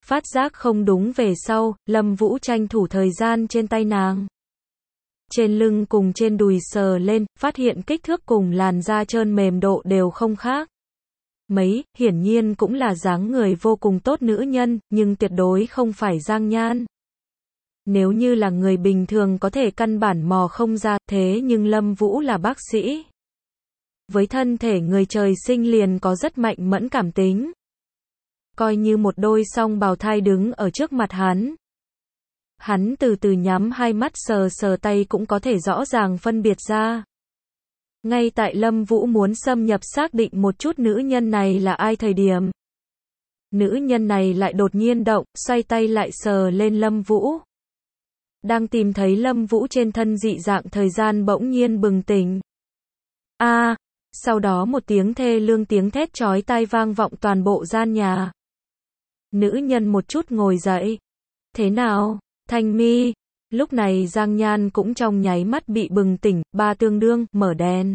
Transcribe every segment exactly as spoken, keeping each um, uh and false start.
phát giác không đúng về sau, Lâm Vũ tranh thủ thời gian trên tay nàng. Trên lưng cùng trên đùi sờ lên, phát hiện kích thước cùng làn da trơn mềm độ đều không khác mấy, hiển nhiên cũng là dáng người vô cùng tốt nữ nhân, nhưng tuyệt đối không phải Giang Nhan. Nếu như là người bình thường có thể căn bản mò không ra, thế nhưng Lâm Vũ là bác sĩ. Với thân thể người trời sinh liền có rất mạnh mẫn cảm tính. Coi như một đôi song bào thai đứng ở trước mặt hắn. Hắn từ từ nhắm hai mắt sờ sờ tay cũng có thể rõ ràng phân biệt ra. Ngay tại Lâm Vũ muốn xâm nhập xác định một chút nữ nhân này là ai thời điểm. Nữ nhân này lại đột nhiên động, xoay tay lại sờ lên Lâm Vũ. Đang tìm thấy Lâm Vũ trên thân dị dạng thời gian bỗng nhiên bừng tỉnh. A, à, sau đó một tiếng thê lương tiếng thét chói tai vang vọng toàn bộ gian nhà. Nữ nhân một chút ngồi dậy. Thế nào, Thanh Mi? Lúc này Giang Nhan cũng trong nháy mắt bị bừng tỉnh, ba tương đương, mở đèn.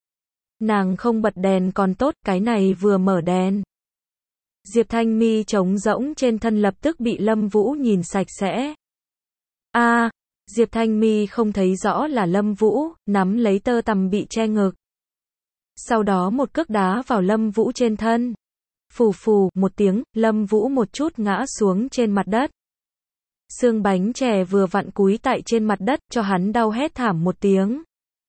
Nàng không bật đèn còn tốt, cái này vừa mở đèn. Diệp Thanh Mi trống rỗng trên thân lập tức bị Lâm Vũ nhìn sạch sẽ. A, à, Diệp Thanh Mi không thấy rõ là Lâm Vũ, nắm lấy tơ tằm bị che ngực. Sau đó một cước đá vào Lâm Vũ trên thân. Phù phù, một tiếng, Lâm Vũ một chút ngã xuống trên mặt đất. Xương bánh chè vừa vặn cúi tại trên mặt đất, cho hắn đau hét thảm một tiếng.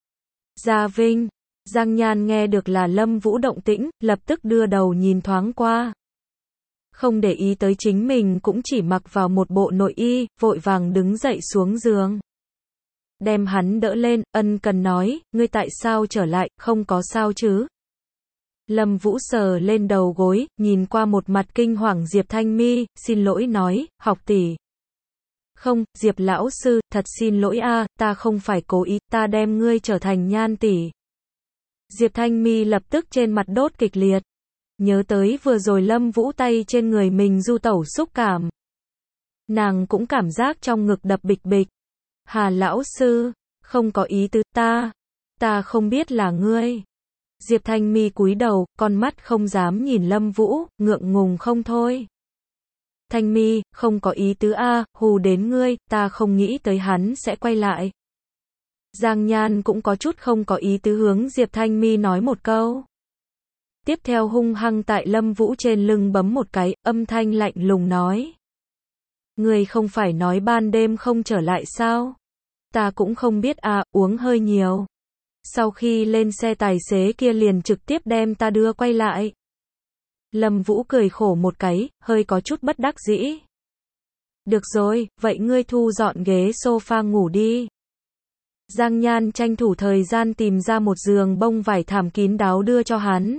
Gia Vinh, Giang Nhan nghe được là Lâm Vũ động tĩnh, lập tức đưa đầu nhìn thoáng qua. Không để ý tới chính mình cũng chỉ mặc vào một bộ nội y, vội vàng đứng dậy xuống giường. Đem hắn đỡ lên, ân cần nói, ngươi tại sao trở lại, không có sao chứ? Lâm Vũ sờ lên đầu gối, nhìn qua một mặt kinh hoàng Diệp Thanh Mi, xin lỗi nói, học tỷ. Không, Diệp lão sư, thật xin lỗi a, ta không phải cố ý, ta đem ngươi trở thành Nhan tỷ. Diệp Thanh Mi lập tức trên mặt đốt kịch liệt. Nhớ tới vừa rồi Lâm Vũ tay trên người mình du tẩu xúc cảm. Nàng cũng cảm giác trong ngực đập bịch bịch. Hà lão sư, không có ý tứ, ta, ta không biết là ngươi. Diệp Thanh Mi cúi đầu, con mắt không dám nhìn Lâm Vũ, ngượng ngùng không thôi. Thanh Mi, không có ý tứ a, hù đến ngươi, ta không nghĩ tới hắn sẽ quay lại. Giang Nhan cũng có chút không có ý tứ hướng Diệp Thanh Mi nói một câu. Tiếp theo hung hăng tại Lâm Vũ trên lưng bấm một cái, âm thanh lạnh lùng nói. Ngươi không phải nói ban đêm không trở lại sao? Ta cũng không biết à, uống hơi nhiều. Sau khi lên xe tài xế kia liền trực tiếp đem ta đưa quay lại. Lâm Vũ cười khổ một cái, hơi có chút bất đắc dĩ. Được rồi, vậy ngươi thu dọn ghế sofa ngủ đi. Giang Nhan tranh thủ thời gian tìm ra một giường bông vải thảm kín đáo đưa cho hắn.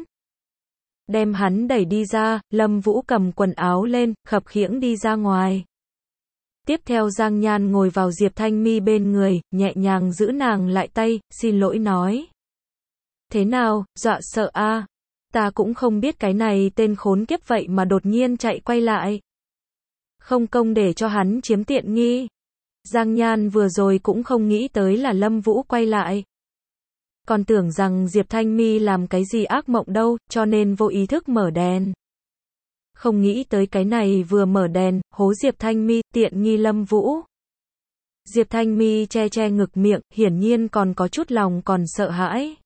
Đem hắn đẩy đi ra, Lâm Vũ cầm quần áo lên, khập khiễng đi ra ngoài. Tiếp theo Giang Nhan ngồi vào Diệp Thanh Mi bên người, nhẹ nhàng giữ nàng lại tay, xin lỗi nói. Thế nào, dọa sợ a? À? Ta cũng không biết cái này tên khốn kiếp vậy mà đột nhiên chạy quay lại. Không công để cho hắn chiếm tiện nghi. Giang Nhan vừa rồi cũng không nghĩ tới là Lâm Vũ quay lại. Còn tưởng rằng Diệp Thanh Mi làm cái gì ác mộng đâu, cho nên vô ý thức mở đèn. Không nghĩ tới cái này vừa mở đèn, hố Diệp Thanh Mi, tiện nghi Lâm Vũ. Diệp Thanh Mi che che ngực miệng, hiển nhiên còn có chút lòng còn sợ hãi.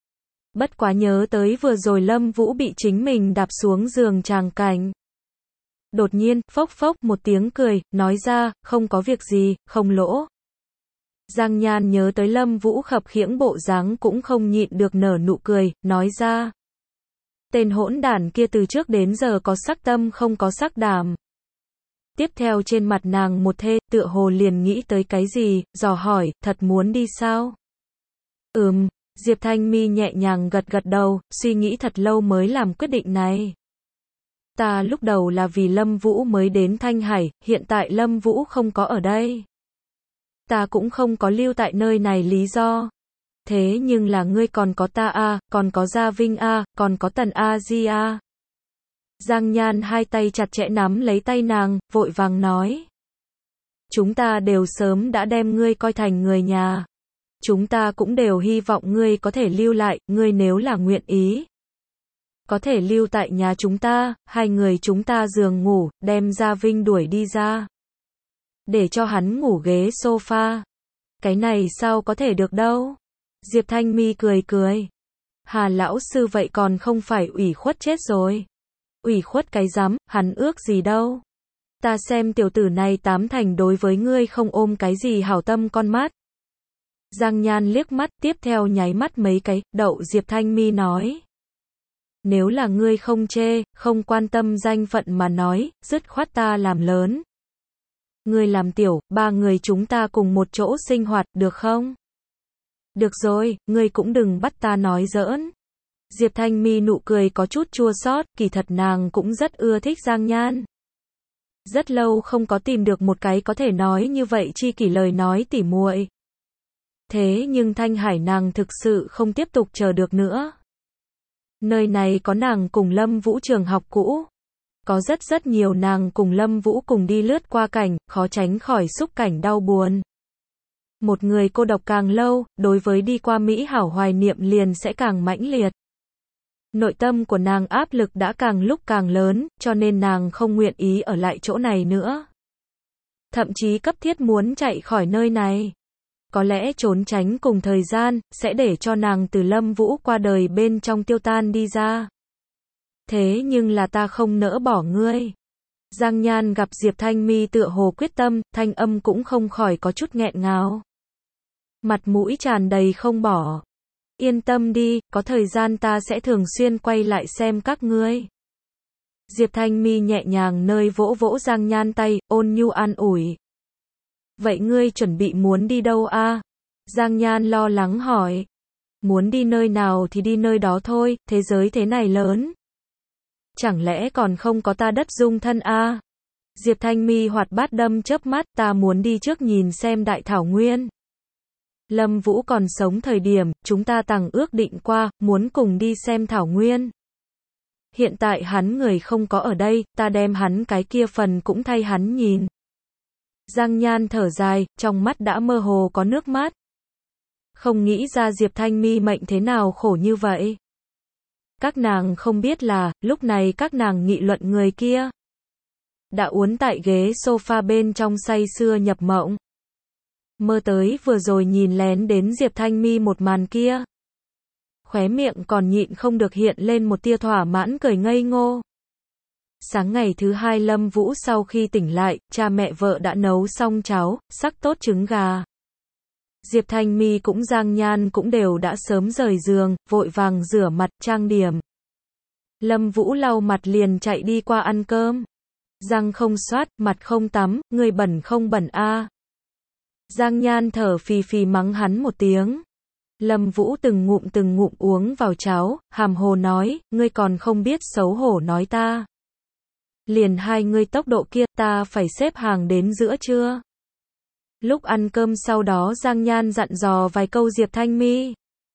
Bất quá nhớ tới vừa rồi Lâm Vũ bị chính mình đạp xuống giường tràng cảnh. Đột nhiên, phốc phốc một tiếng cười, nói ra, không có việc gì, không lỗ. Giang Nhan nhớ tới Lâm Vũ khập khiễng bộ dáng cũng không nhịn được nở nụ cười, nói ra. Tên hỗn đản kia từ trước đến giờ có sắc tâm không có sắc đảm. Tiếp theo trên mặt nàng một thê, tựa hồ liền nghĩ tới cái gì, dò hỏi, thật muốn đi sao? Ừm, Diệp Thanh Mi nhẹ nhàng gật gật đầu, suy nghĩ thật lâu mới làm quyết định này. Ta lúc đầu là vì Lâm Vũ mới đến Thanh Hải, hiện tại Lâm Vũ không có ở đây. Ta cũng không có lưu tại nơi này lý do. Thế nhưng là ngươi còn có ta a, còn có Gia Vinh a, còn có Tần A Di a. Giang Nhan hai tay chặt chẽ nắm lấy tay nàng, vội vàng nói. Chúng ta đều sớm đã đem ngươi coi thành người nhà. Chúng ta cũng đều hy vọng ngươi có thể lưu lại, ngươi nếu là nguyện ý. Có thể lưu tại nhà chúng ta, hai người chúng ta giường ngủ, đem Gia Vinh đuổi đi ra. Để cho hắn ngủ ghế sofa. Cái này sao có thể được đâu. Diệp Thanh Mi cười cười. Hà lão sư vậy còn không phải ủy khuất chết rồi. Ủy khuất cái rắm, hắn ước gì đâu. Ta xem tiểu tử này tám thành đối với ngươi không ôm cái gì hảo tâm con mắt. Giang Nhan liếc mắt, tiếp theo nháy mắt mấy cái, đậu Diệp Thanh Mi nói. Nếu là ngươi không chê, không quan tâm danh phận mà nói, dứt khoát ta làm lớn. Ngươi làm tiểu, ba người chúng ta cùng một chỗ sinh hoạt, được không? Được rồi, ngươi cũng đừng bắt ta nói giỡn. Diệp Thanh Mi nụ cười có chút chua xót, kỳ thật nàng cũng rất ưa thích Giang Nhan. Rất lâu không có tìm được một cái có thể nói như vậy chi kỷ lời nói tỉ muội. Thế nhưng Thanh Hải nàng thực sự không tiếp tục chờ được nữa. Nơi này có nàng cùng Lâm Vũ trường học cũ. Có rất rất nhiều nàng cùng Lâm Vũ cùng đi lướt qua cảnh, khó tránh khỏi xúc cảnh đau buồn. Một người cô độc càng lâu, đối với đi qua Mỹ hảo hoài niệm liền sẽ càng mãnh liệt. Nội tâm của nàng áp lực đã càng lúc càng lớn, cho nên nàng không nguyện ý ở lại chỗ này nữa. Thậm chí cấp thiết muốn chạy khỏi nơi này. Có lẽ trốn tránh cùng thời gian, sẽ để cho nàng từ Lâm Vũ qua đời bên trong tiêu tan đi ra. Thế nhưng là ta không nỡ bỏ ngươi. Giang Nhan gặp Diệp Thanh Mi tựa hồ quyết tâm, thanh âm cũng không khỏi có chút nghẹn ngào. Mặt mũi tràn đầy không bỏ. Yên tâm đi, có thời gian ta sẽ thường xuyên quay lại xem các ngươi. Diệp Thanh Mi nhẹ nhàng nơi vỗ vỗ Giang Nhan tay, ôn nhu an ủi. Vậy ngươi chuẩn bị muốn đi đâu a? Giang Nhan lo lắng hỏi. Muốn đi nơi nào thì đi nơi đó thôi, thế giới thế này lớn. Chẳng lẽ còn không có ta đất dung thân a? Diệp Thanh Mi hoạt bát đâm chớp mắt, ta muốn đi trước nhìn xem Đại Thảo Nguyên. Lâm Vũ còn sống thời điểm, chúng ta từng ước định qua, muốn cùng đi xem Thảo Nguyên. Hiện tại hắn người không có ở đây, ta đem hắn cái kia phần cũng thay hắn nhìn. Giang Nhan thở dài, trong mắt đã mơ hồ có nước mắt. Không nghĩ ra Diệp Thanh Mi mệnh thế nào khổ như vậy. Các nàng không biết là, lúc này các nàng nghị luận người kia. Đã uốn tại ghế sofa bên trong say sưa nhập mộng. Mơ tới vừa rồi nhìn lén đến Diệp Thanh Mi một màn kia. Khóe miệng còn nhịn không được hiện lên một tia thỏa mãn cười ngây ngô. Sáng ngày thứ hai Lâm Vũ sau khi tỉnh lại, cha mẹ vợ đã nấu xong cháo, sắc tốt trứng gà. Diệp Thanh Mi cũng Giang Nhan cũng đều đã sớm rời giường, vội vàng rửa mặt, trang điểm. Lâm Vũ lau mặt liền chạy đi qua ăn cơm. Răng không xoát, mặt không tắm, người bẩn không bẩn a. Giang Nhan thở phì phì mắng hắn một tiếng. Lâm Vũ từng ngụm từng ngụm uống vào cháo, hàm hồ nói, ngươi còn không biết xấu hổ nói ta. Liền hai ngươi tốc độ kia, ta phải xếp hàng đến giữa trưa. Lúc ăn cơm sau đó Giang Nhan dặn dò vài câu Diệp Thanh Mi.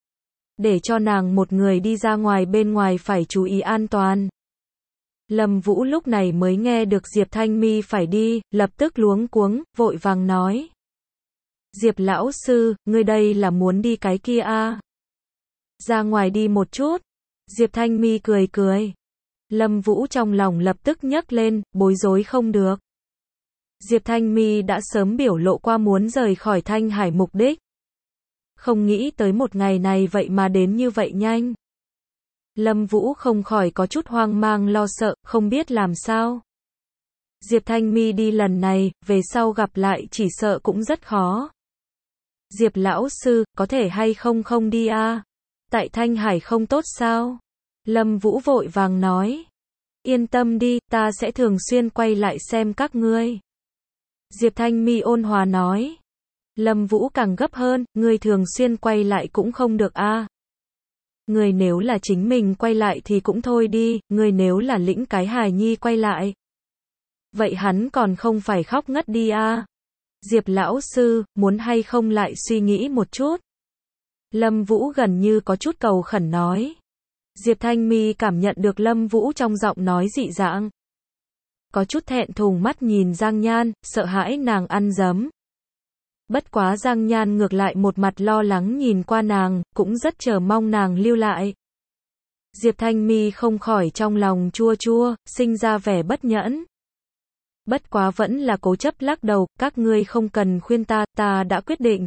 Để cho nàng một người đi ra ngoài bên ngoài phải chú ý an toàn. Lâm Vũ lúc này mới nghe được Diệp Thanh Mi phải đi, lập tức luống cuống, vội vàng nói. Diệp lão sư, ngươi đây là muốn đi cái kia a? Ra ngoài đi một chút. Diệp Thanh Mi cười cười. Lâm Vũ trong lòng lập tức nhấc lên, bối rối không được. Diệp Thanh Mi đã sớm biểu lộ qua muốn rời khỏi Thanh Hải mục đích. Không nghĩ tới một ngày này vậy mà đến như vậy nhanh. Lâm Vũ không khỏi có chút hoang mang lo sợ, không biết làm sao. Diệp Thanh Mi đi lần này, về sau gặp lại chỉ sợ cũng rất khó. Diệp lão sư, có thể hay không không đi a? Tại Thanh Hải không tốt sao? Lâm Vũ vội vàng nói. Yên tâm đi, ta sẽ thường xuyên quay lại xem các ngươi. Diệp Thanh Mi ôn hòa nói. Lâm Vũ càng gấp hơn, ngươi thường xuyên quay lại cũng không được a. Ngươi nếu là chính mình quay lại thì cũng thôi đi, ngươi nếu là lĩnh cái hài nhi quay lại. Vậy hắn còn không phải khóc ngất đi a. Diệp lão sư, muốn hay không lại suy nghĩ một chút. Lâm Vũ gần như có chút cầu khẩn nói. Diệp Thanh Mi cảm nhận được Lâm Vũ trong giọng nói dị dạng. Có chút thẹn thùng mắt nhìn Giang Nhan, sợ hãi nàng ăn dấm. Bất quá Giang Nhan ngược lại một mặt lo lắng nhìn qua nàng, cũng rất chờ mong nàng lưu lại. Diệp Thanh Mi không khỏi trong lòng chua chua, sinh ra vẻ bất nhẫn. Bất quá vẫn là cố chấp lắc đầu, các ngươi không cần khuyên ta, ta đã quyết định.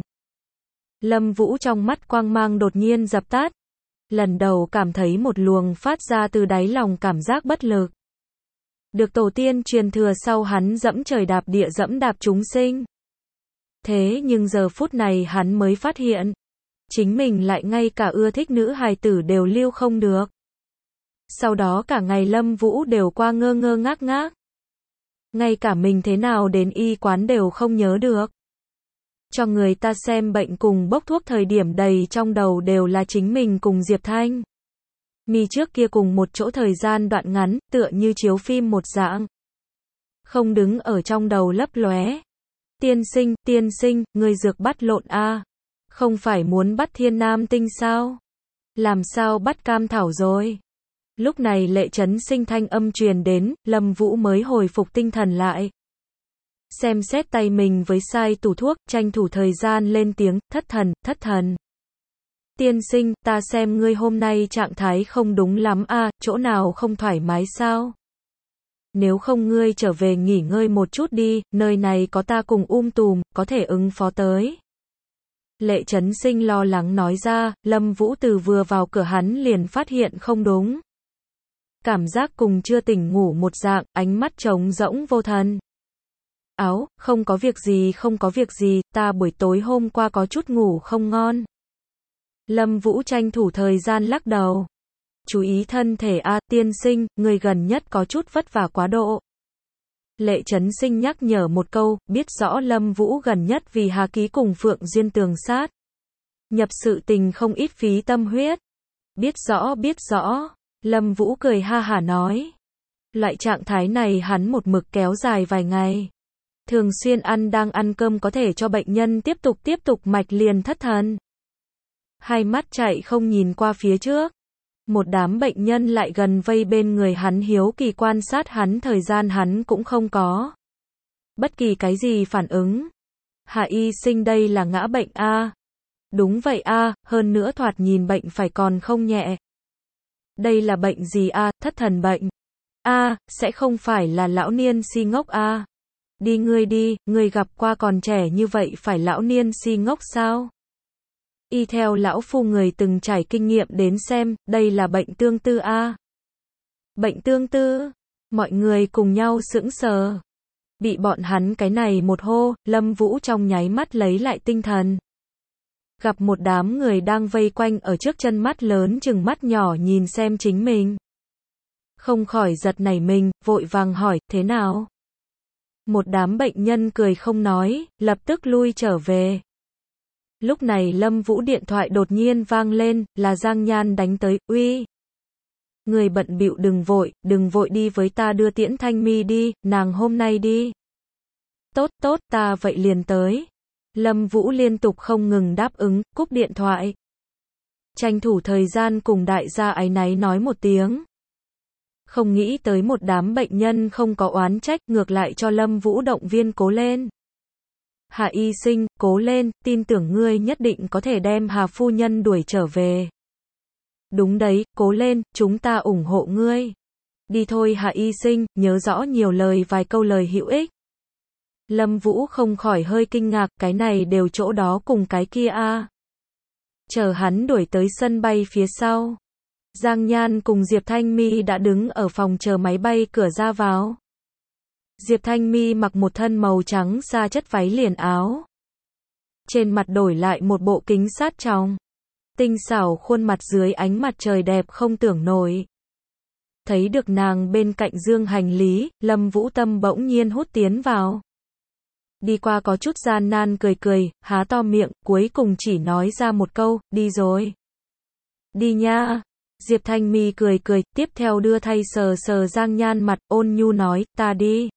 Lâm Vũ trong mắt quang mang đột nhiên dập tắt. Lần đầu cảm thấy một luồng phát ra từ đáy lòng cảm giác bất lực. Được tổ tiên truyền thừa sau hắn dẫm trời đạp địa dẫm đạp chúng sinh. Thế nhưng giờ phút này hắn mới phát hiện. Chính mình lại ngay cả ưa thích nữ hài tử đều lưu không được. Sau đó cả ngày Lâm Vũ đều qua ngơ ngơ ngác ngác. Ngay cả mình thế nào đến y quán đều không nhớ được. Cho người ta xem bệnh cùng bốc thuốc thời điểm đầy trong đầu đều là chính mình cùng Diệp Thanh Mi trước kia cùng một chỗ thời gian đoạn ngắn, tựa như chiếu phim một dạng. Không đứng ở trong đầu lấp lóe. Tiên sinh, tiên sinh, người dược bắt lộn a. Không phải muốn bắt thiên nam tinh sao? Làm sao bắt cam thảo rồi? Lúc này Lệ Chấn Sinh thanh âm truyền đến, Lâm Vũ mới hồi phục tinh thần lại. Xem xét tay mình với sai tủ thuốc, tranh thủ thời gian lên tiếng, thất thần, thất thần. Tiên sinh, ta xem ngươi hôm nay trạng thái không đúng lắm a, chỗ nào không thoải mái sao? Nếu không ngươi trở về nghỉ ngơi một chút đi, nơi này có ta cùng um tùm, có thể ứng phó tới. Lệ Chấn Sinh lo lắng nói ra, Lâm Vũ từ vừa vào cửa hắn liền phát hiện không đúng. Cảm giác cùng chưa tỉnh ngủ một dạng, ánh mắt trống rỗng vô thần. Áo, không có việc gì không có việc gì, ta buổi tối hôm qua có chút ngủ không ngon. Lâm Vũ tranh thủ thời gian lắc đầu. Chú ý thân thể a, tiên sinh, người gần nhất có chút vất vả quá độ. Lệ Chấn Sinh nhắc nhở một câu, biết rõ Lâm Vũ gần nhất vì Hà Ký cùng Phượng Duyên tường sát. Nhập sự tình không ít phí tâm huyết. Biết rõ biết rõ, Lâm Vũ cười ha hả nói. Loại trạng thái này hắn một mực kéo dài vài ngày. Thường xuyên ăn đang ăn cơm có thể cho bệnh nhân tiếp tục tiếp tục mạch liền thất thần. Hai mắt chạy không nhìn qua phía trước. Một đám bệnh nhân lại gần vây bên người hắn hiếu kỳ quan sát hắn, thời gian hắn cũng không có bất kỳ cái gì phản ứng. Hạ y sinh đây là ngã bệnh a. Đúng vậy a, hơn nữa thoạt nhìn bệnh phải còn không nhẹ. Đây là bệnh gì a, thất thần bệnh. A, sẽ không phải là lão niên si ngốc a. Đi ngươi đi, ngươi gặp qua còn trẻ như vậy phải lão niên si ngốc sao? Y theo lão phu người từng trải kinh nghiệm đến xem, đây là bệnh tương tư a. Bệnh tương tư? Mọi người cùng nhau sững sờ. Bị bọn hắn cái này một hô, Lâm Vũ trong nháy mắt lấy lại tinh thần. Gặp một đám người đang vây quanh ở trước chân mắt lớn chừng mắt nhỏ nhìn xem chính mình. Không khỏi giật nảy mình, vội vàng hỏi, thế nào? Một đám bệnh nhân cười không nói, lập tức lui trở về. Lúc này Lâm Vũ điện thoại đột nhiên vang lên, là Giang Nhan đánh tới, uy. Người bận bịu đừng vội, đừng vội đi với ta đưa Tiễn Thanh Mi đi, nàng hôm nay đi. Tốt tốt, ta vậy liền tới. Lâm Vũ liên tục không ngừng đáp ứng, cúp điện thoại. Tranh thủ thời gian cùng đại gia áy náy nói một tiếng. Không nghĩ tới một đám bệnh nhân không có oán trách, ngược lại cho Lâm Vũ động viên cố lên. Hạ y sinh, cố lên, tin tưởng ngươi nhất định có thể đem Hà phu nhân đuổi trở về. Đúng đấy, cố lên, chúng ta ủng hộ ngươi. Đi thôi Hạ y sinh, nhớ rõ nhiều lời vài câu lời hữu ích. Lâm Vũ không khỏi hơi kinh ngạc, cái này đều chỗ đó cùng cái kia a. À. Chờ hắn đuổi tới sân bay phía sau. Giang Nhan cùng Diệp Thanh Mi đã đứng ở phòng chờ máy bay cửa ra vào. Diệp Thanh Mi mặc một thân màu trắng sa chất váy liền áo. Trên mặt đổi lại một bộ kính sát tròng. Tinh xảo khuôn mặt dưới ánh mặt trời đẹp không tưởng nổi. Thấy được nàng bên cạnh dương hành lý, Lâm Vũ tâm bỗng nhiên hút tiến vào. Đi qua có chút gian nan cười cười, há to miệng, cuối cùng chỉ nói ra một câu, đi rồi. Đi nha. Diệp Thanh Mi cười cười, tiếp theo đưa thay sờ sờ Giang Nhan mặt, ôn nhu nói, ta đi.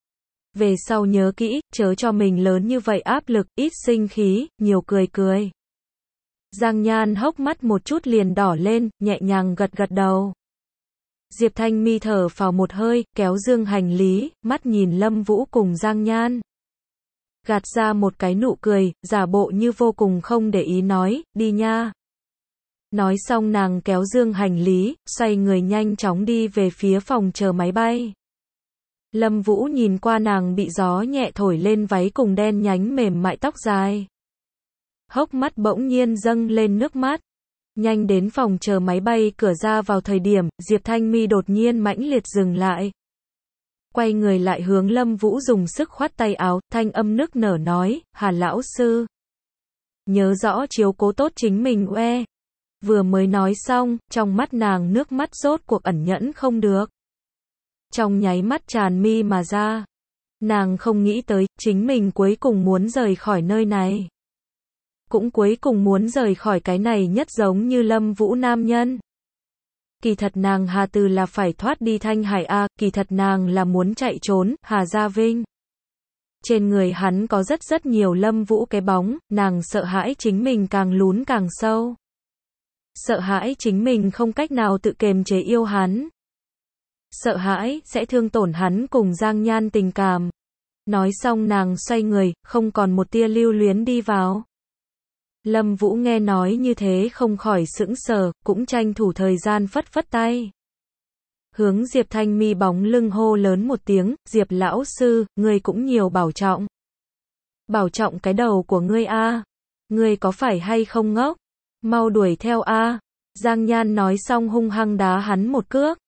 Về sau nhớ kỹ, chớ cho mình lớn như vậy áp lực, ít sinh khí, nhiều cười cười. Giang Nhan hốc mắt một chút liền đỏ lên, nhẹ nhàng gật gật đầu. Diệp Thanh Mi thở phào một hơi, kéo dương hành lý, mắt nhìn Lâm Vũ cùng Giang Nhan. Gạt ra một cái nụ cười, giả bộ như vô cùng không để ý nói, đi nha. Nói xong nàng kéo dương hành lý, xoay người nhanh chóng đi về phía phòng chờ máy bay. Lâm Vũ nhìn qua nàng bị gió nhẹ thổi lên váy cùng đen nhánh mềm mại tóc dài. Hốc mắt bỗng nhiên dâng lên nước mắt. Nhanh đến phòng chờ máy bay cửa ra vào thời điểm, Diệp Thanh Mi đột nhiên mãnh liệt dừng lại. Quay người lại hướng Lâm Vũ dùng sức khoát tay áo, thanh âm nức nở nói, Hà lão sư. Nhớ rõ chiếu cố tốt chính mình oe. Vừa mới nói xong, trong mắt nàng nước mắt rốt cuộc ẩn nhẫn không được. Trong nháy mắt tràn mi mà ra. Nàng không nghĩ tới, chính mình cuối cùng muốn rời khỏi nơi này. Cũng cuối cùng muốn rời khỏi cái này nhất giống như Lâm Vũ nam nhân. Kỳ thật nàng Hà Từ là phải thoát đi Thanh Hải A, kỳ thật nàng là muốn chạy trốn, Hà Gia Vinh. Trên người hắn có rất rất nhiều Lâm Vũ cái bóng, nàng sợ hãi chính mình càng lún càng sâu. Sợ hãi chính mình không cách nào tự kiềm chế yêu hắn. Sợ hãi sẽ thương tổn hắn cùng Giang Nhan tình cảm. Nói xong nàng xoay người, không còn một tia lưu luyến đi vào. Lâm Vũ nghe nói như thế không khỏi sững sờ, cũng tranh thủ thời gian phất phất tay. Hướng Diệp Thanh Mi bóng lưng hô lớn một tiếng, Diệp lão sư, ngươi cũng nhiều bảo trọng. Bảo trọng cái đầu của ngươi a. Ngươi có phải hay không ngốc? Mau đuổi theo a. Giang Nhan nói xong hung hăng đá hắn một cước.